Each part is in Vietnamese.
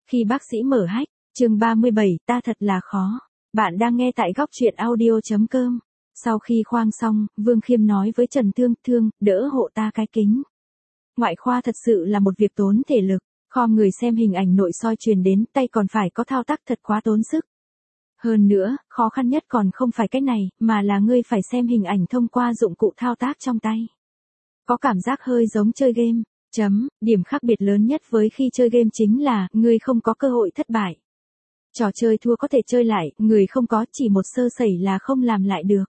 Khi bác sĩ mở hách, chương 37, ta thật là khó. Bạn đang nghe tại góc truyện audio.com. Sau khi khoang xong, Vương Khiêm nói với Trần Thương, Thương, đỡ hộ ta cái kính. Ngoại khoa thật sự là một việc tốn thể lực, khom người xem hình ảnh nội soi truyền đến tay còn phải có thao tác thật quá tốn sức. Hơn nữa, khó khăn nhất còn không phải cái này, mà là ngươi phải xem hình ảnh thông qua dụng cụ thao tác trong tay. Có cảm giác hơi giống chơi game. Điểm khác biệt lớn nhất với khi chơi game chính là, ngươi không có cơ hội thất bại. Trò chơi thua có thể chơi lại, người không có, chỉ một sơ sẩy là không làm lại được.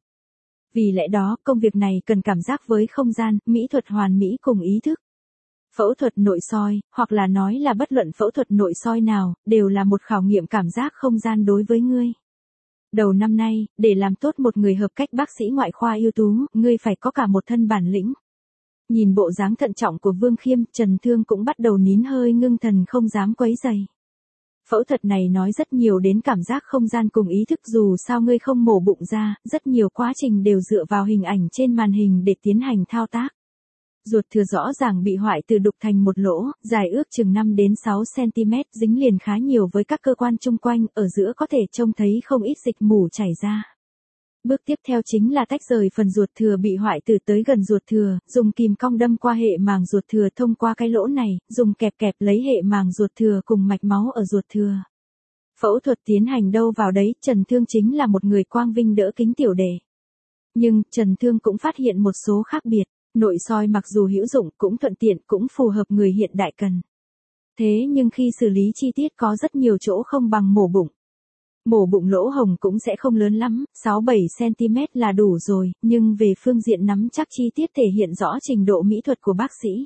Vì lẽ đó, công việc này cần cảm giác với không gian, mỹ thuật hoàn mỹ cùng ý thức. Phẫu thuật nội soi, hoặc là nói là bất luận phẫu thuật nội soi nào, đều là một khảo nghiệm cảm giác không gian đối với ngươi. Đầu năm nay, để làm tốt một người hợp cách bác sĩ ngoại khoa ưu tú, ngươi phải có cả một thân bản lĩnh. Nhìn bộ dáng thận trọng của Vương Khiêm, Trần Thương cũng bắt đầu nín hơi ngưng thần không dám quấy rầy. Phẫu thuật này nói rất nhiều đến cảm giác không gian cùng ý thức, dù sao ngươi không mổ bụng ra, rất nhiều quá trình đều dựa vào hình ảnh trên màn hình để tiến hành thao tác. Ruột thừa rõ ràng bị hoại tử đục thành một lỗ, dài ước chừng 5 đến 6 cm, dính liền khá nhiều với các cơ quan chung quanh, ở giữa có thể trông thấy không ít dịch mủ chảy ra. Bước tiếp theo chính là tách rời phần ruột thừa bị hoại tử tới gần ruột thừa, dùng kìm cong đâm qua hệ màng ruột thừa thông qua cái lỗ này, dùng kẹp lấy hệ màng ruột thừa cùng mạch máu ở ruột thừa. Phẫu thuật tiến hành đâu vào đấy, Trần Thương chính là một người quang vinh đỡ kính tiểu đề. Nhưng, Trần Thương cũng phát hiện một số khác biệt, nội soi mặc dù hữu dụng cũng thuận tiện cũng phù hợp người hiện đại cần. Thế nhưng khi xử lý chi tiết có rất nhiều chỗ không bằng mổ bụng. Mổ bụng lỗ hồng cũng sẽ không lớn lắm, 6-7 cm là đủ rồi, nhưng về phương diện nắm chắc chi tiết thể hiện rõ trình độ mỹ thuật của bác sĩ.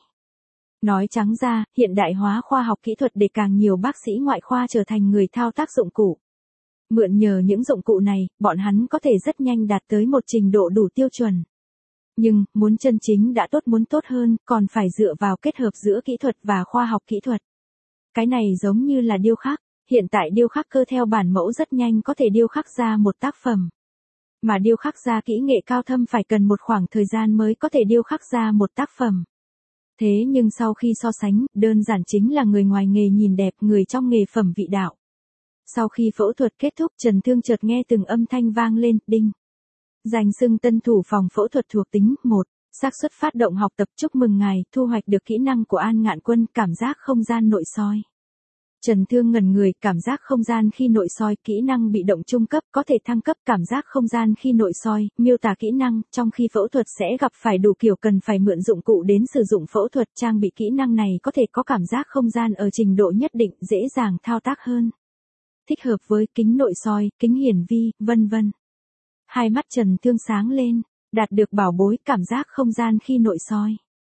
Nói trắng ra, hiện đại hóa khoa học kỹ thuật để càng nhiều bác sĩ ngoại khoa trở thành người thao tác dụng cụ. Mượn nhờ những dụng cụ này, bọn hắn có thể rất nhanh đạt tới một trình độ đủ tiêu chuẩn. Nhưng, muốn chân chính đã tốt, muốn tốt hơn, còn phải dựa vào kết hợp giữa kỹ thuật và khoa học kỹ thuật. Cái này giống như là điêu khắc. Hiện tại điêu khắc cơ theo bản mẫu rất nhanh có thể điêu khắc ra một tác phẩm. Mà điêu khắc ra kỹ nghệ cao thâm phải cần một khoảng thời gian mới có thể điêu khắc ra một tác phẩm. Thế nhưng sau khi so sánh, đơn giản chính là người ngoài nghề nhìn đẹp, người trong nghề phẩm vị đạo. Sau khi phẫu thuật kết thúc, Trần Thương chợt nghe từng âm thanh vang lên, đinh. Danh xưng tân thủ phòng phẫu thuật thuộc tính, 1. Xác suất phát động học tập, chúc mừng ngài, thu hoạch được kỹ năng của An Ngạn Quân, cảm giác không gian nội soi. Trần Thương ngẩn người, cảm giác không gian khi nội soi, kỹ năng bị động trung cấp, có thể thăng cấp cảm giác không gian khi nội soi, miêu tả kỹ năng, trong khi phẫu thuật sẽ gặp phải đủ kiểu cần phải mượn dụng cụ đến sử dụng phẫu thuật, trang bị kỹ năng này có thể có cảm giác không gian ở trình độ nhất định, dễ dàng thao tác hơn. Thích hợp với kính nội soi, kính hiển vi, vân vân. Hai mắt Trần Thương sáng lên, đạt được bảo bối cảm giác không gian khi nội soi.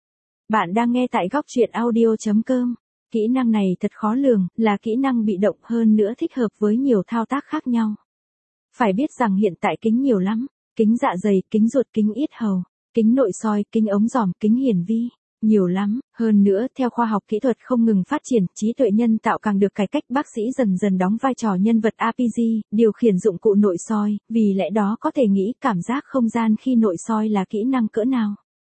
Bạn đang nghe tại góc truyện audio.com. Kỹ năng này thật khó lường, là kỹ năng bị động, hơn nữa thích hợp với nhiều thao tác khác nhau. Phải biết rằng hiện tại kính nhiều lắm, kính dạ dày, kính ruột, kính yết hầu, kính nội soi, kính ống giòm, kính hiển vi, nhiều lắm. Hơn nữa, theo khoa học kỹ thuật không ngừng phát triển, trí tuệ nhân tạo càng được cải cách, bác sĩ dần dần đóng vai trò nhân vật RPG, điều khiển dụng cụ nội soi, vì lẽ đó có thể nghĩ cảm giác không gian khi nội soi là kỹ năng cỡ nào.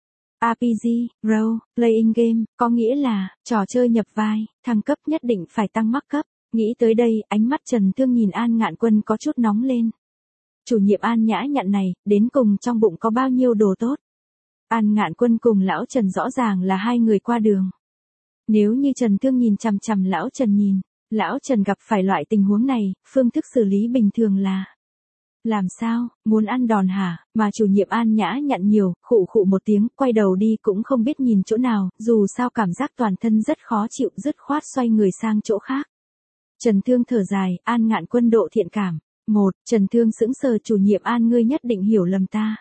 RPG, Role Playing Game, có nghĩa là, trò chơi nhập vai, thăng cấp nhất định phải tăng mắc cấp. Nghĩ tới đây, ánh mắt Trần Thương nhìn An Ngạn Quân có chút nóng lên. Chủ nhiệm An nhã nhặn này, đến cùng trong bụng có bao nhiêu đồ tốt. An Ngạn Quân cùng lão Trần rõ ràng là hai người qua đường. Nếu như Trần Thương nhìn chằm chằm lão Trần nhìn, lão Trần gặp phải loại tình huống này, phương thức xử lý bình thường là: làm sao, muốn ăn đòn hả? Mà chủ nhiệm An nhã nhặn nhiều, khụ khụ một tiếng, quay đầu đi cũng không biết nhìn chỗ nào, dù sao cảm giác toàn thân rất khó chịu, dứt khoát xoay người sang chỗ khác. Trần Thương thở dài, An Ngạn Quân độ thiện cảm. 1. Trần Thương sững sờ, chủ nhiệm An ngươi nhất định hiểu lầm ta.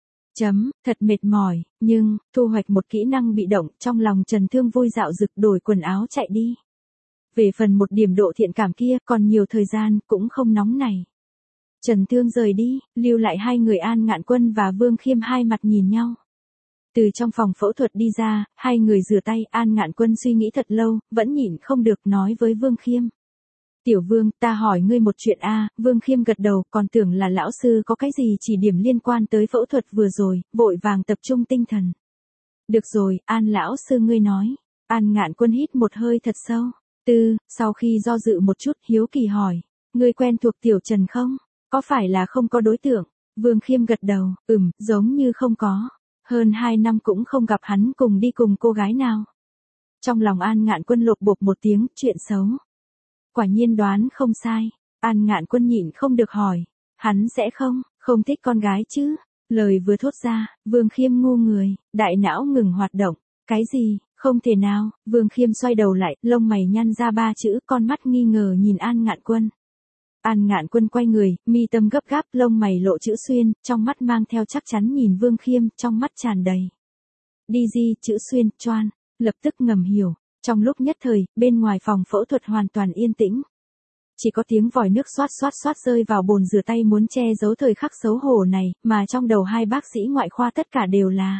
Thật mệt mỏi, nhưng, thu hoạch một kỹ năng bị động, trong lòng Trần Thương vui dạo dực, đổi quần áo chạy đi. Về phần một điểm độ thiện cảm kia, còn nhiều thời gian, cũng không nóng này. Trần Thương rời đi, lưu lại hai người An Ngạn Quân và Vương Khiêm hai mặt nhìn nhau. Từ trong phòng phẫu thuật đi ra, hai người rửa tay, An Ngạn Quân suy nghĩ thật lâu, vẫn nhịn không được nói với Vương Khiêm. Tiểu Vương, ta hỏi ngươi một chuyện a. Vương Khiêm gật đầu, còn tưởng là lão sư có cái gì chỉ điểm liên quan tới phẫu thuật vừa rồi, vội vàng tập trung tinh thần. Được rồi, An lão sư ngươi nói. An Ngạn Quân hít một hơi thật sâu. Sau khi do dự một chút hiếu kỳ hỏi. Ngươi quen thuộc Tiểu Trần không? Có phải là không có đối tượng? Vương Khiêm gật đầu, giống như không có. Hơn 2 năm cũng không gặp hắn cùng đi cùng cô gái nào. Trong lòng An Ngạn Quân lột bột một tiếng, chuyện xấu. Quả nhiên đoán không sai. An Ngạn Quân nhịn không được hỏi. Hắn sẽ không thích con gái chứ? Lời vừa thốt ra, Vương Khiêm ngu người, đại não ngừng hoạt động. Cái gì? Không thể nào. Vương Khiêm xoay đầu lại, lông mày nhăn ra 3 chữ, con mắt nghi ngờ nhìn An Ngạn Quân. An Ngạn Quân quay người, mi tâm gấp gáp, lông mày lộ chữ xuyên, trong mắt mang theo chắc chắn nhìn Vương Khiêm, trong mắt tràn đầy. Chữ xuyên, choan, lập tức ngầm hiểu. Trong lúc nhất thời, bên ngoài phòng phẫu thuật hoàn toàn yên tĩnh. Chỉ có tiếng vòi nước xoát xoát xoát rơi vào bồn rửa tay muốn che giấu thời khắc xấu hổ này, mà trong đầu hai bác sĩ ngoại khoa tất cả đều là.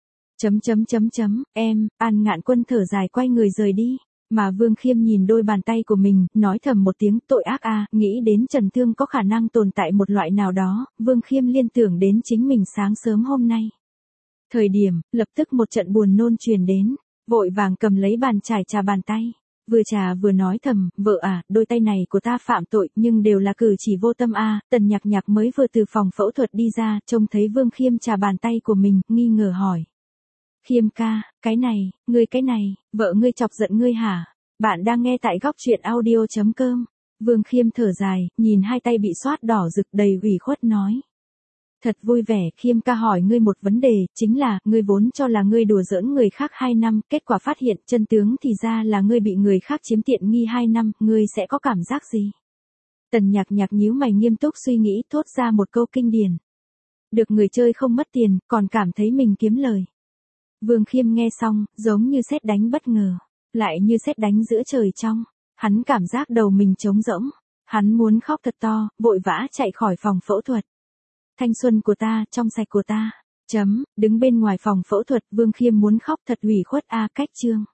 An Ngạn Quân thở dài quay người rời đi. Mà Vương Khiêm nhìn đôi bàn tay của mình, nói thầm một tiếng tội ác nghĩ đến Trần Thương có khả năng tồn tại một loại nào đó, Vương Khiêm liên tưởng đến chính mình sáng sớm hôm nay. Thời điểm, lập tức một trận buồn nôn truyền đến, vội vàng cầm lấy bàn chải trà bàn tay. Vừa trà vừa nói thầm, vợ đôi tay này của ta phạm tội nhưng đều là cử chỉ vô tâm Tần Nhạc Nhạc mới vừa từ phòng phẫu thuật đi ra, trông thấy Vương Khiêm trà bàn tay của mình, nghi ngờ hỏi. Khiêm ca, cái này, vợ ngươi chọc giận ngươi hả? Bạn đang nghe tại góc truyện audio.com. Vương Khiêm thở dài, nhìn hai tay bị xoát đỏ rực đầy ủy khuất nói. Thật vui vẻ, Khiêm ca hỏi ngươi một vấn đề, chính là, ngươi vốn cho là ngươi đùa giỡn người khác 2 năm, kết quả phát hiện chân tướng thì ra là ngươi bị người khác chiếm tiện nghi 2 năm, ngươi sẽ có cảm giác gì? Tần Nhạc Nhạc nhíu mày nghiêm túc suy nghĩ, thốt ra một câu kinh điển. Được người chơi không mất tiền, còn cảm thấy mình kiếm lời. Vương Khiêm nghe xong, giống như sét đánh bất ngờ, lại như sét đánh giữa trời trong. Hắn cảm giác đầu mình trống rỗng, hắn muốn khóc thật to, vội vã chạy khỏi phòng phẫu thuật. Thanh xuân của ta, trong sạch của ta. Đứng bên ngoài phòng phẫu thuật, Vương Khiêm muốn khóc thật ủy khuất cách chương.